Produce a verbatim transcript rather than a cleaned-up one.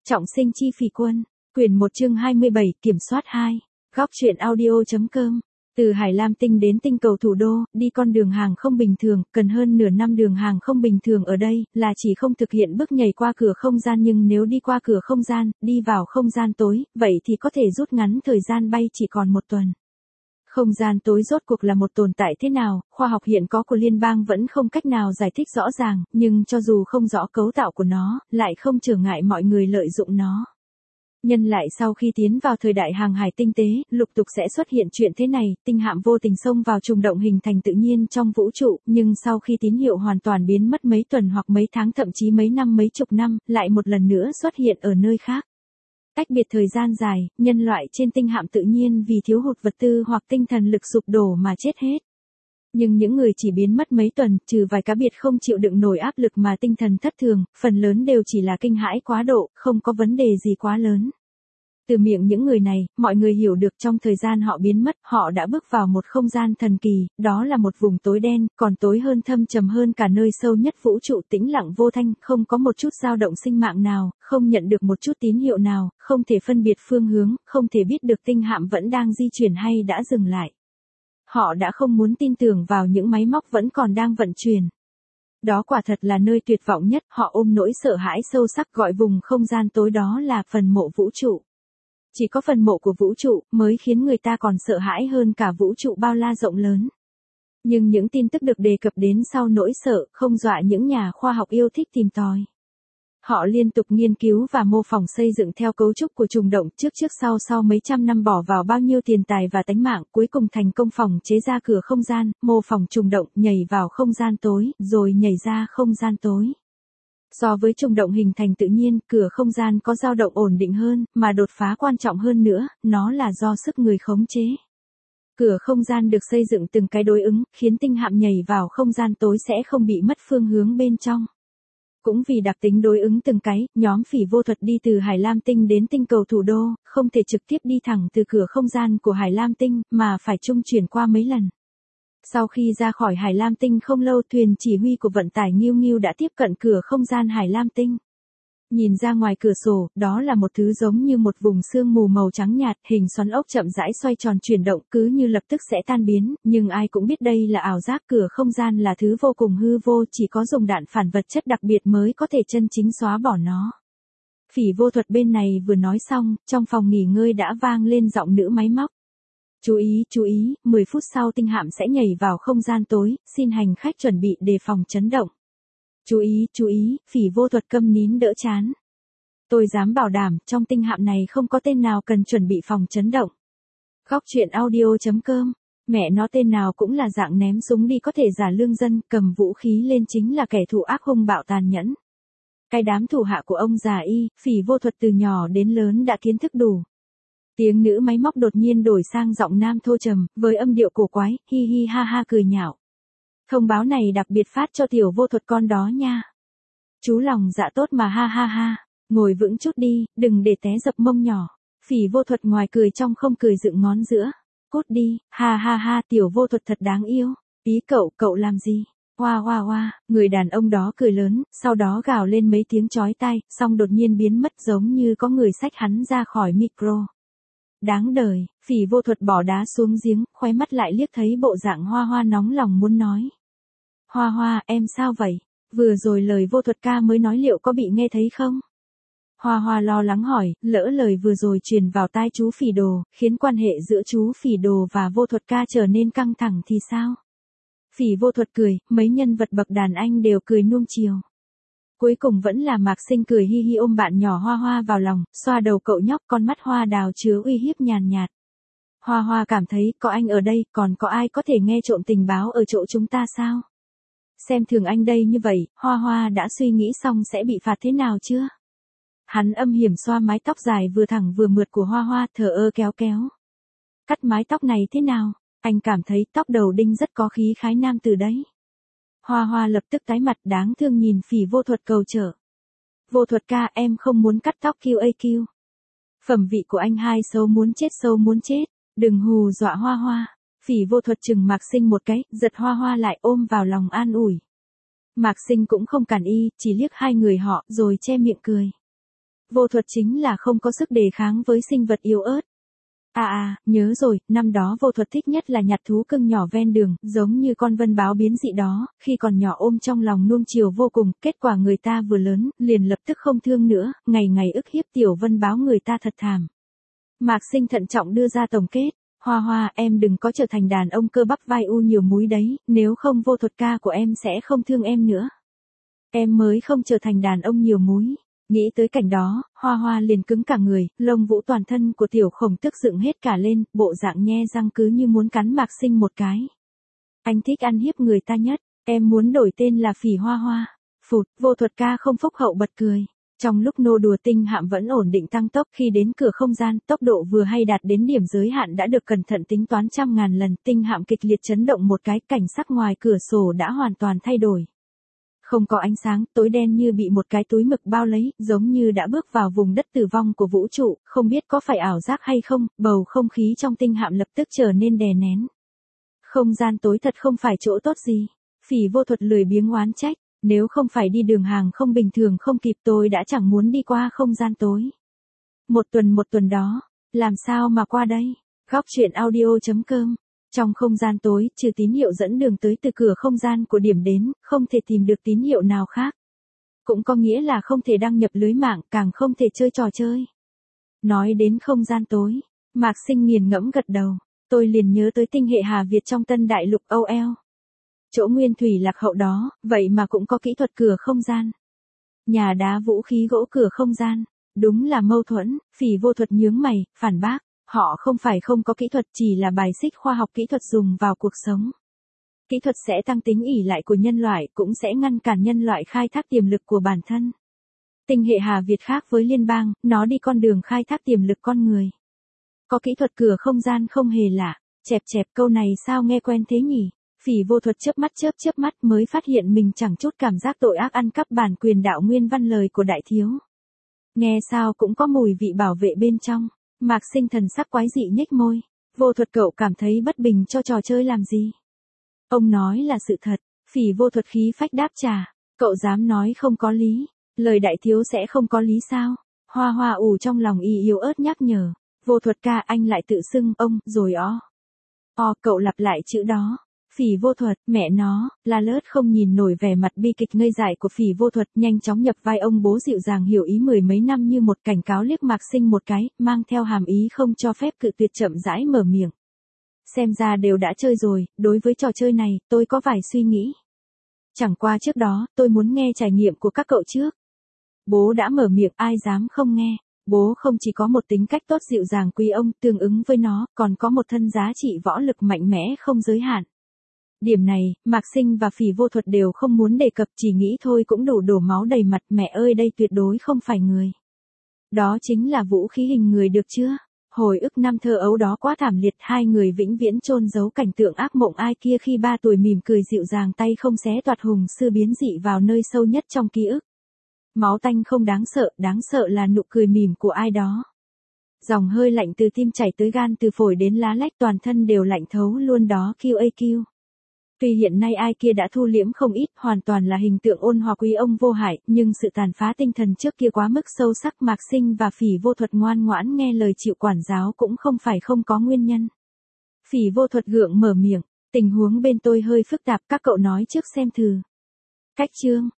Trọng sinh chi phỉ quân, quyển một chương hai mươi bảy, kiểm soát hai. Góc truyện audio.com. Từ Hải Lam Tinh đến tinh cầu thủ đô, đi con đường hàng không bình thường, cần hơn nửa năm đường hàng không bình thường ở đây, là chỉ không thực hiện bước nhảy qua cửa không gian, nhưng nếu đi qua cửa không gian, đi vào không gian tối, vậy thì có thể rút ngắn thời gian bay chỉ còn một tuần. Không gian tối rốt cuộc là một tồn tại thế nào, khoa học hiện có của liên bang vẫn không cách nào giải thích rõ ràng, nhưng cho dù không rõ cấu tạo của nó, lại không trở ngại mọi người lợi dụng nó. Nhân lại sau khi tiến vào thời đại hàng hải tinh tế, lục tục sẽ xuất hiện chuyện thế này, tinh hạm vô tình xông vào trùng động hình thành tự nhiên trong vũ trụ, nhưng sau khi tín hiệu hoàn toàn biến mất mấy tuần hoặc mấy tháng thậm chí mấy năm mấy chục năm, lại một lần nữa xuất hiện ở nơi khác. Cách biệt thời gian dài, nhân loại trên tinh hạm tự nhiên vì thiếu hụt vật tư hoặc tinh thần lực sụp đổ mà chết hết. Nhưng những người chỉ biến mất mấy tuần, trừ vài cá biệt không chịu đựng nổi áp lực mà tinh thần thất thường, phần lớn đều chỉ là kinh hãi quá độ, không có vấn đề gì quá lớn. Từ miệng những người này, mọi người hiểu được trong thời gian họ biến mất, họ đã bước vào một không gian thần kỳ, đó là một vùng tối đen, còn tối hơn thâm trầm hơn cả nơi sâu nhất vũ trụ, tĩnh lặng vô thanh, không có một chút dao động sinh mạng nào, không nhận được một chút tín hiệu nào, không thể phân biệt phương hướng, không thể biết được tinh hạm vẫn đang di chuyển hay đã dừng lại. Họ đã không muốn tin tưởng vào những máy móc vẫn còn đang vận chuyển. Đó quả thật là nơi tuyệt vọng nhất, họ ôm nỗi sợ hãi sâu sắc gọi vùng không gian tối đó là phần mộ vũ trụ. Chỉ có phần mộ của vũ trụ mới khiến người ta còn sợ hãi hơn cả vũ trụ bao la rộng lớn. Nhưng những tin tức được đề cập đến sau nỗi sợ không dọa những nhà khoa học yêu thích tìm tòi. Họ liên tục nghiên cứu và mô phỏng xây dựng theo cấu trúc của trùng động, trước trước sau sau mấy trăm năm bỏ vào bao nhiêu tiền tài và tánh mạng, cuối cùng thành công phòng chế ra cửa không gian, mô phỏng trùng động, nhảy vào không gian tối, rồi nhảy ra không gian tối. So với trùng động hình thành tự nhiên, cửa không gian có dao động ổn định hơn, mà đột phá quan trọng hơn nữa, nó là do sức người khống chế. Cửa không gian được xây dựng từng cái đối ứng, khiến tinh hạm nhảy vào không gian tối sẽ không bị mất phương hướng bên trong. Cũng vì đặc tính đối ứng từng cái, nhóm phỉ vô thuật đi từ Hải Lam Tinh đến tinh cầu thủ đô, không thể trực tiếp đi thẳng từ cửa không gian của Hải Lam Tinh, mà phải trung chuyển qua mấy lần. Sau khi ra khỏi Hải Lam Tinh không lâu, thuyền chỉ huy của vận tải Nghiêu Nghiêu đã tiếp cận cửa không gian Hải Lam Tinh. Nhìn ra ngoài cửa sổ, đó là một thứ giống như một vùng sương mù màu trắng nhạt, hình xoắn ốc chậm rãi xoay tròn chuyển động, cứ như lập tức sẽ tan biến, nhưng ai cũng biết đây là ảo giác, cửa không gian là thứ vô cùng hư vô, chỉ có dùng đạn phản vật chất đặc biệt mới có thể chân chính xóa bỏ nó. Phỉ vô thuật bên này vừa nói xong, trong phòng nghỉ ngơi đã vang lên giọng nữ máy móc. Chú ý, chú ý, mười phút sau tinh hạm sẽ nhảy vào không gian tối, xin hành khách chuẩn bị đề phòng chấn động. Chú ý, chú ý, phỉ vô thuật câm nín đỡ chán. Tôi dám bảo đảm, trong tinh hạm này không có tên nào cần chuẩn bị phòng chấn động. Góc truyện audio.com. Mẹ nó tên nào cũng là dạng ném súng đi có thể giả lương dân, cầm vũ khí lên chính là kẻ thù ác hung bạo tàn nhẫn. Cái đám thủ hạ của ông già y, phỉ vô thuật từ nhỏ đến lớn đã kiến thức đủ. Tiếng nữ máy móc đột nhiên đổi sang giọng nam thô trầm, với âm điệu cổ quái, hi hi ha ha cười nhạo. Thông báo này đặc biệt phát cho tiểu vô thuật con đó nha. Chú lòng dạ tốt mà ha ha ha, ngồi vững chút đi, đừng để té dập mông nhỏ. Phỉ vô thuật ngoài cười trong không cười dựng ngón giữa. Cút đi, ha ha ha, tiểu vô thuật thật đáng yêu. Ý cậu, cậu làm gì? Hoa hoa hoa, người đàn ông đó cười lớn, sau đó gào lên mấy tiếng chói tai, xong đột nhiên biến mất giống như có người xách hắn ra khỏi micro. Đáng đời, phỉ vô thuật bỏ đá xuống giếng, khóe mắt lại liếc thấy bộ dạng hoa hoa nóng lòng muốn nói. Hoa hoa, em sao vậy? Vừa rồi lời vô thuật ca mới nói liệu có bị nghe thấy không? Hoa hoa lo lắng hỏi, lỡ lời vừa rồi truyền vào tai chú phỉ đồ, khiến quan hệ giữa chú phỉ đồ và vô thuật ca trở nên căng thẳng thì sao? Phỉ vô thuật cười, mấy nhân vật bậc đàn anh đều cười nuông chiều. Cuối cùng vẫn là Mạc Sinh cười hi hi ôm bạn nhỏ Hoa Hoa vào lòng, xoa đầu cậu nhóc, con mắt hoa đào chứa uy hiếp nhàn nhạt. Hoa Hoa cảm thấy có anh ở đây, còn có ai có thể nghe trộm tình báo ở chỗ chúng ta sao? Xem thường anh đây như vậy, Hoa Hoa đã suy nghĩ xong sẽ bị phạt thế nào chưa? Hắn âm hiểm xoa mái tóc dài vừa thẳng vừa mượt của Hoa Hoa, thờ ơ kéo kéo. Cắt mái tóc này thế nào? Anh cảm thấy tóc đầu đinh rất có khí khái nam từ đấy. Hoa Hoa lập tức tái mặt đáng thương nhìn phỉ vô thuật cầu trợ. Vô thuật ca, em không muốn cắt tóc quy a quy. Phẩm vị của anh hai xấu muốn chết sâu muốn chết, đừng hù dọa Hoa Hoa. Phỉ vô thuật chừng Mạc Sinh một cái, giật Hoa Hoa lại ôm vào lòng an ủi. Mạc Sinh cũng không cản y, chỉ liếc hai người họ rồi che miệng cười. Vô thuật chính là không có sức đề kháng với sinh vật yếu ớt. À à, nhớ rồi, năm đó vô thuật thích nhất là nhặt thú cưng nhỏ ven đường, giống như con vân báo biến dị đó, khi còn nhỏ ôm trong lòng nuông chiều vô cùng, kết quả người ta vừa lớn, liền lập tức không thương nữa, ngày ngày ức hiếp tiểu vân báo người ta thật thảm. Mạc Sinh thận trọng đưa ra tổng kết, Hoa Hoa, em đừng có trở thành đàn ông cơ bắp vai u nhiều múi đấy, nếu không vô thuật ca của em sẽ không thương em nữa. Em mới không trở thành đàn ông nhiều múi. Nghĩ tới cảnh đó, Hoa Hoa liền cứng cả người, lông vũ toàn thân của tiểu khổng tức dựng hết cả lên, bộ dạng nhe răng cứ như muốn cắn Mạc Sinh một cái. Anh thích ăn hiếp người ta nhất, em muốn đổi tên là Phỉ Hoa Hoa. Phụt, vô thuật ca không phúc hậu bật cười. Trong lúc nô đùa tinh hạm vẫn ổn định tăng tốc khi đến cửa không gian, tốc độ vừa hay đạt đến điểm giới hạn đã được cẩn thận tính toán trăm ngàn lần, tinh hạm kịch liệt chấn động một cái, cảnh sắc ngoài cửa sổ đã hoàn toàn thay đổi. Không có ánh sáng, tối đen như bị một cái túi mực bao lấy, giống như đã bước vào vùng đất tử vong của vũ trụ, không biết có phải ảo giác hay không, bầu không khí trong tinh hạm lập tức trở nên đè nén. Không gian tối thật không phải chỗ tốt gì. Phỉ vô thuật lười biếng oán trách, nếu không phải đi đường hàng không bình thường không kịp tôi đã chẳng muốn đi qua không gian tối. Một tuần một tuần đó, làm sao mà qua đây? Góc truyện audio chấm com. Trong không gian tối, trừ tín hiệu dẫn đường tới từ cửa không gian của điểm đến, không thể tìm được tín hiệu nào khác. Cũng có nghĩa là không thể đăng nhập lưới mạng, càng không thể chơi trò chơi. Nói đến không gian tối, Mạc Sinh nghiền ngẫm gật đầu, tôi liền nhớ tới tinh hệ Hà Việt trong Tân Đại Lục Âu Eo. Chỗ nguyên thủy lạc hậu đó, vậy mà cũng có kỹ thuật cửa không gian. Nhà đá vũ khí gỗ cửa không gian, đúng là mâu thuẫn, Phỉ vô thuật nhướng mày, phản bác. Họ không phải không có kỹ thuật, chỉ là bài xích khoa học kỹ thuật dùng vào cuộc sống. Kỹ thuật sẽ tăng tính ỷ lại của nhân loại, cũng sẽ ngăn cản nhân loại khai thác tiềm lực của bản thân. Tinh hệ Hà Việt khác với liên bang, nó đi con đường khai thác tiềm lực con người. Có kỹ thuật cửa không gian không hề lạ, chẹp chẹp câu này sao nghe quen thế nhỉ? Phỉ vô thuật chớp mắt chớp chớp mắt mới phát hiện mình chẳng chút cảm giác tội ác ăn cắp bản quyền đạo nguyên văn lời của đại thiếu. Nghe sao cũng có mùi vị bảo vệ bên trong. Mạc Sinh thần sắc quái dị nhếch môi, vô thuật cậu cảm thấy bất bình cho trò chơi làm gì? Ông nói là sự thật, Phỉ vô thuật khí phách đáp trả, cậu dám nói không có lý, lời đại thiếu sẽ không có lý sao? Hoa Hoa ù trong lòng y yếu ớt nhắc nhở, vô thuật ca anh lại tự xưng ông, rồi ó. O cậu lặp lại chữ đó. Phỉ vô thuật, mẹ nó, La Lớt không nhìn nổi vẻ mặt bi kịch ngây dại của Phỉ vô thuật, nhanh chóng nhập vai ông bố dịu dàng hiểu ý mười mấy năm như một cảnh cáo liếc Mạc Sinh một cái, mang theo hàm ý không cho phép cự tuyệt chậm rãi mở miệng. Xem ra đều đã chơi rồi, đối với trò chơi này, tôi có vài suy nghĩ. Chẳng qua trước đó, tôi muốn nghe trải nghiệm của các cậu trước. Bố đã mở miệng, ai dám không nghe. Bố không chỉ có một tính cách tốt dịu dàng quý ông, tương ứng với nó, còn có một thân giá trị võ lực mạnh mẽ không giới hạn. Điểm này, Mạc Sinh và Phỉ vô thuật đều không muốn đề cập, chỉ nghĩ thôi cũng đủ đổ máu đầy mặt, mẹ ơi đây tuyệt đối không phải người. Đó chính là vũ khí hình người được chưa? Hồi ức năm thơ ấu đó quá thảm liệt, hai người vĩnh viễn chôn giấu cảnh tượng ác mộng ai kia khi ba tuổi mỉm cười dịu dàng tay không xé toạc hùng sư biến dị vào nơi sâu nhất trong ký ức. Máu tanh không đáng sợ, đáng sợ là nụ cười mỉm của ai đó. Dòng hơi lạnh từ tim chảy tới gan, từ phổi đến lá lách, toàn thân đều lạnh thấu luôn đó quy a quy. Tuy hiện nay ai kia đã thu liễm không ít, hoàn toàn là hình tượng ôn hòa quý ông vô hại, nhưng sự tàn phá tinh thần trước kia quá mức sâu sắc. Mạc Sinh và Phỉ vô thuật ngoan ngoãn nghe lời chịu quản giáo cũng không phải không có nguyên nhân. Phỉ vô thuật gượng mở miệng, tình huống bên tôi hơi phức tạp, các cậu nói trước xem thử. Cách chương,